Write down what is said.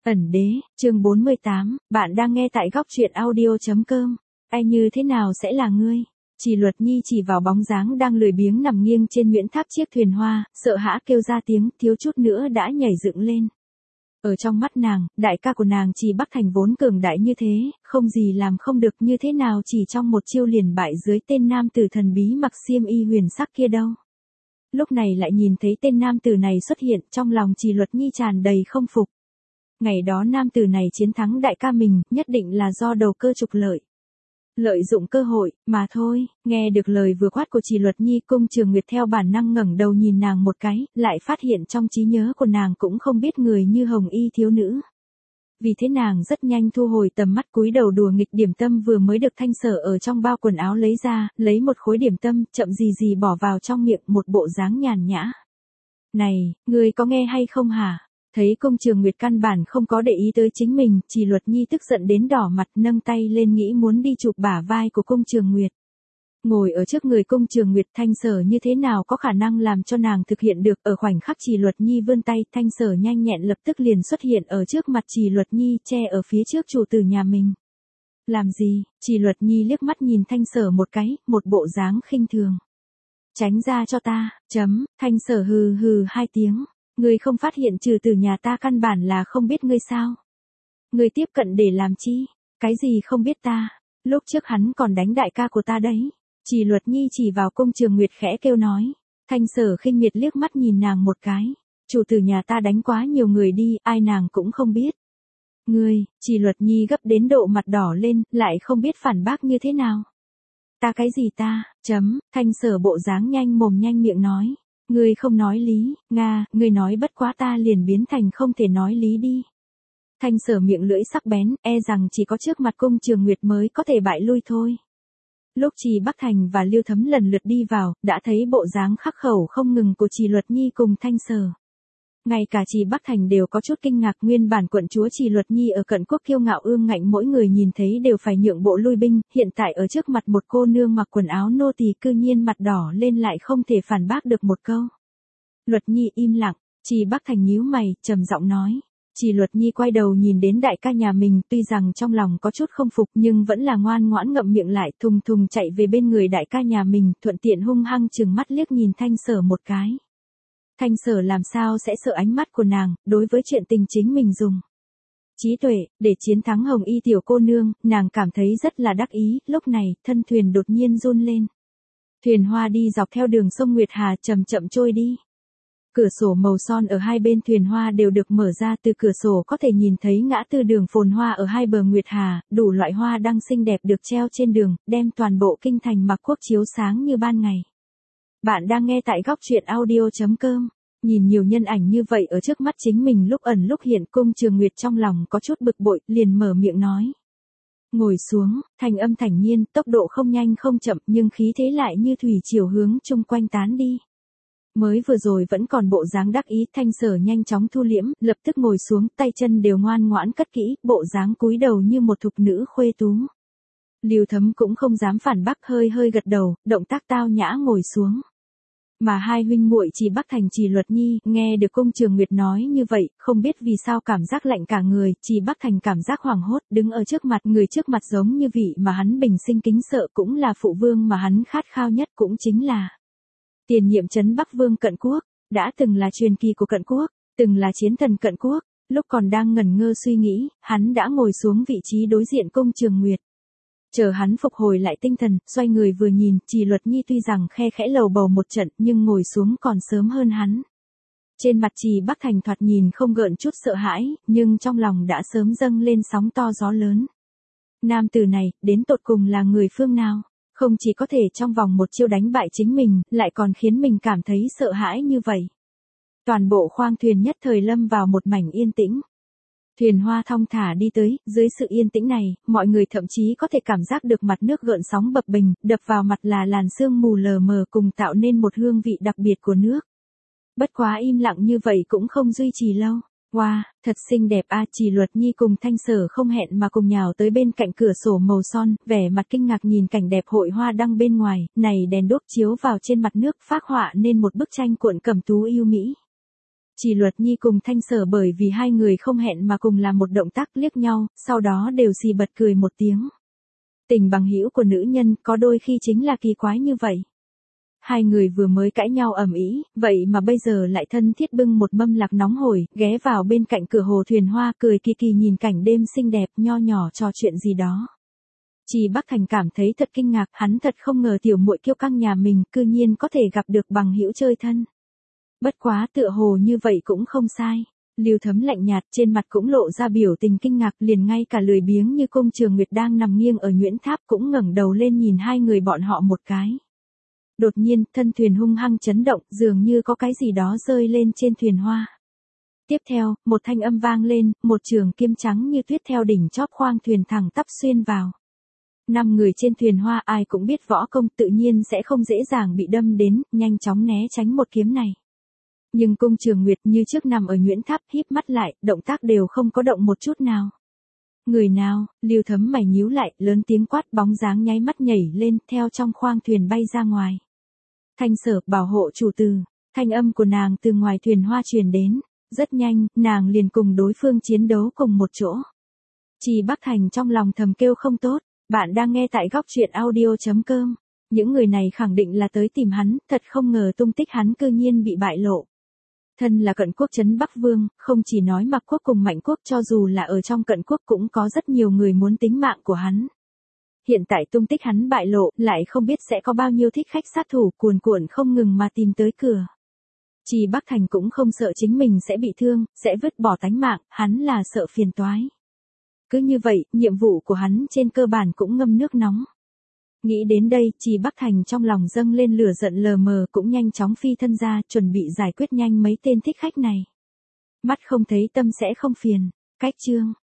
Ẩn đế, chương 48, bạn đang nghe tại góc truyện audio.com. Ai như thế nào sẽ là ngươi? Chỉ Luật Nhi chỉ vào bóng dáng đang lười biếng nằm nghiêng trên nhuyễn tháp chiếc thuyền hoa, sợ hãi kêu ra tiếng, thiếu chút nữa đã nhảy dựng lên. Ở trong mắt nàng, đại ca của nàng Trì Bắc Thành vốn cường đại như thế, không gì làm không được, như thế nào chỉ trong một chiêu liền bại dưới tên nam tử thần bí mặc xiêm y huyền sắc kia đâu. Lúc này lại nhìn thấy tên nam tử này xuất hiện, trong lòng Trì Luật Nhi tràn đầy không phục. Ngày đó nam tử này chiến thắng đại ca mình, nhất định là do đầu cơ trục lợi. Lợi dụng cơ hội, mà thôi. Nghe được lời vừa quát của Trì Luật Nhi, Cung Trường Nguyệt theo bản năng ngẩng đầu nhìn nàng một cái, lại phát hiện trong trí nhớ của nàng cũng không biết người như hồng y thiếu nữ. Vì thế nàng rất nhanh thu hồi tầm mắt, cúi đầu đùa nghịch điểm tâm vừa mới được Thanh Sở ở trong bao quần áo lấy ra, lấy một khối điểm tâm, chậm gì gì bỏ vào trong miệng, một bộ dáng nhàn nhã. Này, ngươi có nghe hay không hả? Thấy Cung Trường Nguyệt căn bản không có để ý tới chính mình, Trì Luật Nhi tức giận đến đỏ mặt, nâng tay lên nghĩ muốn đi chụp bả vai của Cung Trường Nguyệt. Ngồi ở trước người Cung Trường Nguyệt, Thanh Sở như thế nào có khả năng làm cho nàng thực hiện được. Ở khoảnh khắc Trì Luật Nhi vươn tay, Thanh Sở nhanh nhẹn lập tức liền xuất hiện ở trước mặt Trì Luật Nhi, che ở phía trước chủ tử nhà mình. Làm gì? Trì Luật Nhi liếc mắt nhìn Thanh Sở một cái, một bộ dáng khinh thường. Tránh ra cho ta, Thanh Sở hừ hừ hai tiếng. Ngươi không phát hiện trừ tử nhà ta căn bản là không biết ngươi sao? Ngươi tiếp cận để làm chi? Cái gì không biết ta? Lúc trước hắn còn đánh đại ca của ta đấy. Trì Luật Nhi chỉ vào Cung Trường Nguyệt khẽ kêu nói. Thanh Sở khinh miệt liếc mắt nhìn nàng một cái. Chủ tử nhà ta đánh quá nhiều người đi, ai nàng cũng không biết. Ngươi, Trì Luật Nhi gấp đến độ mặt đỏ lên, lại không biết phản bác như thế nào. Ta cái gì ta? Thanh Sở bộ dáng nhanh mồm nhanh miệng nói. Ngươi không nói lý, Nga, ngươi nói bất quá ta liền biến thành không thể nói lý đi. Thanh Sở miệng lưỡi sắc bén, e rằng chỉ có trước mặt Cung Trường Nguyệt mới có thể bại lui thôi. Lúc Trì Bắc Thành và Lưu Thấm lần lượt đi vào, đã thấy bộ dáng khắc khẩu không ngừng của Trì Luật Nhi cùng Thanh Sở. Ngay cả Trì Bắc Thành đều có chút kinh ngạc, nguyên bản quận chúa Trì Luật Nhi ở cận quốc kiêu ngạo ương ngạnh, mỗi người nhìn thấy đều phải nhượng bộ lui binh, hiện tại ở trước mặt một cô nương mặc quần áo nô tỳ cư nhiên mặt đỏ lên lại không thể phản bác được một câu. Luật Nhi im lặng, Trì Bắc Thành nhíu mày, trầm giọng nói. Trì Luật Nhi quay đầu nhìn đến đại ca nhà mình, tuy rằng trong lòng có chút không phục nhưng vẫn là ngoan ngoãn ngậm miệng lại, thùng thùng chạy về bên người đại ca nhà mình, thuận tiện hung hăng trừng mắt liếc nhìn Thanh Sở một cái. Thanh Sở làm sao sẽ sợ ánh mắt của nàng, đối với chuyện tình chính mình dùng trí tuệ, để chiến thắng hồng y tiểu cô nương, nàng cảm thấy rất là đắc ý. Lúc này, thân thuyền đột nhiên run lên. Thuyền hoa đi dọc theo đường sông Nguyệt Hà chậm chậm trôi đi. Cửa sổ màu son ở hai bên thuyền hoa đều được mở ra, từ cửa sổ có thể nhìn thấy ngã tư đường phồn hoa ở hai bờ Nguyệt Hà, đủ loại hoa đăng xinh đẹp được treo trên đường, đem toàn bộ kinh thành Mạc Quốc chiếu sáng như ban ngày. Bạn đang nghe tại góc truyện audio.com. Nhìn nhiều nhân ảnh như vậy ở trước mắt chính mình lúc ẩn lúc hiện, Cung Trường Nguyệt trong lòng có chút bực bội, liền mở miệng nói. Ngồi xuống, thanh âm thản nhiên, tốc độ không nhanh không chậm nhưng khí thế lại như thủy chiều hướng chung quanh tán đi. Mới vừa rồi vẫn còn bộ dáng đắc ý, Thanh Sở nhanh chóng thu liễm, lập tức ngồi xuống, tay chân đều ngoan ngoãn cất kỹ, bộ dáng cúi đầu như một thục nữ khuê tú. Lưu Thấm cũng không dám phản bác, hơi hơi gật đầu, động tác tao nhã ngồi xuống. Mà hai huynh muội Trì Bắc Thành Trì Luật Nhi, nghe được Cung Trường Nguyệt nói như vậy, không biết vì sao cảm giác lạnh cả người, Trì Bắc Thành cảm giác hoảng hốt, đứng ở trước mặt người trước mặt giống như vị mà hắn bình sinh kính sợ, cũng là phụ vương mà hắn khát khao nhất, cũng chính là tiền nhiệm trấn Bắc Vương Cận Quốc, đã từng là truyền kỳ của Cận Quốc, từng là chiến thần Cận Quốc. Lúc còn đang ngẩn ngơ suy nghĩ, hắn đã ngồi xuống vị trí đối diện Cung Trường Nguyệt. Chờ hắn phục hồi lại tinh thần, xoay người vừa nhìn, Trì Luật Nhi tuy rằng khe khẽ lầu bầu một trận nhưng ngồi xuống còn sớm hơn hắn. Trên mặt Trì Bắc Thành thoạt nhìn không gợn chút sợ hãi, nhưng trong lòng đã sớm dâng lên sóng to gió lớn. Nam tử này, đến tột cùng là người phương nào? Không chỉ có thể trong vòng một chiêu đánh bại chính mình, lại còn khiến mình cảm thấy sợ hãi như vậy. Toàn bộ khoang thuyền nhất thời lâm vào một mảnh yên tĩnh. Thuyền hoa thong thả đi tới, dưới sự yên tĩnh này, mọi người thậm chí có thể cảm giác được mặt nước gợn sóng bập bềnh, đập vào mặt là làn sương mù lờ mờ cùng tạo nên một hương vị đặc biệt của nước. Bất quá im lặng như vậy cũng không duy trì lâu. Wow, thật xinh đẹp a. Trì Luật Nhi cùng Thanh Sở không hẹn mà cùng nhào tới bên cạnh cửa sổ màu son, vẻ mặt kinh ngạc nhìn cảnh đẹp hội hoa đăng bên ngoài, này đèn đuốc chiếu vào trên mặt nước phác họa nên một bức tranh cuộn cẩm tú yêu mỹ. Chỉ Luật Nhi cùng Thanh Sở bởi vì hai người không hẹn mà cùng làm một động tác liếc nhau, sau đó đều xì bật cười một tiếng. Tình bằng hữu của nữ nhân có đôi khi chính là kỳ quái như vậy. Hai người vừa mới cãi nhau ầm ĩ, vậy mà bây giờ lại thân thiết bưng một mâm lạc nóng hổi, ghé vào bên cạnh cửa hồ thuyền hoa cười kỳ kỳ nhìn cảnh đêm xinh đẹp nho nhỏ trò chuyện gì đó. Chỉ Bắc Thành cảm thấy thật kinh ngạc, hắn thật không ngờ tiểu muội kiêu căng nhà mình cư nhiên có thể gặp được bằng hữu chơi thân. Bất quá tựa hồ như vậy cũng không sai. Lưu Thấm lạnh nhạt trên mặt cũng lộ ra biểu tình kinh ngạc, liền ngay cả lười biếng như Cung Trường Nguyệt đang nằm nghiêng ở nhuyễn tháp cũng ngẩng đầu lên nhìn hai người bọn họ một cái. Đột nhiên, thân thuyền hung hăng chấn động, dường như có cái gì đó rơi lên trên thuyền hoa. Tiếp theo, một thanh âm vang lên, một trường kiếm trắng như tuyết theo đỉnh chóp khoang thuyền thẳng tắp xuyên vào. 5 người trên thuyền hoa ai cũng biết võ công tự nhiên sẽ không dễ dàng bị đâm đến, nhanh chóng né tránh một kiếm này. Nhưng Cung Trường Nguyệt như trước nằm ở nhuyễn tháp híp mắt lại, động tác đều không có động một chút nào. Người nào? Lưu Thấm mày nhíu lại, lớn tiếng quát, bóng dáng nháy mắt nhảy lên, theo trong khoang thuyền bay ra ngoài. Thanh Sở, bảo hộ chủ tử. Thanh âm của nàng từ ngoài thuyền hoa truyền đến. Rất nhanh, nàng liền cùng đối phương chiến đấu cùng một chỗ. Chỉ Bắc Thành trong lòng thầm kêu không tốt. Bạn đang nghe tại góc truyện audio.com. Những người này khẳng định là tới tìm hắn, thật không ngờ tung tích hắn cư nhiên bị bại lộ. Thân là Cận Quốc trấn Bắc Vương, không chỉ nói Mạc Quốc cùng Mạnh Quốc, cho dù là ở trong Cận Quốc cũng có rất nhiều người muốn tính mạng của hắn. Hiện tại tung tích hắn bại lộ, lại không biết sẽ có bao nhiêu thích khách sát thủ cuồn cuộn không ngừng mà tìm tới cửa. Chỉ Bắc Thành cũng không sợ chính mình sẽ bị thương, sẽ vứt bỏ tánh mạng, hắn là sợ phiền toái. Cứ như vậy, nhiệm vụ của hắn trên cơ bản cũng ngâm nước nóng. Nghĩ đến đây, Chỉ Bắc Thành trong lòng dâng lên lửa giận lờ mờ, cũng nhanh chóng phi thân ra, chuẩn bị giải quyết nhanh mấy tên thích khách này. Mắt không thấy tâm sẽ không phiền. Cách chương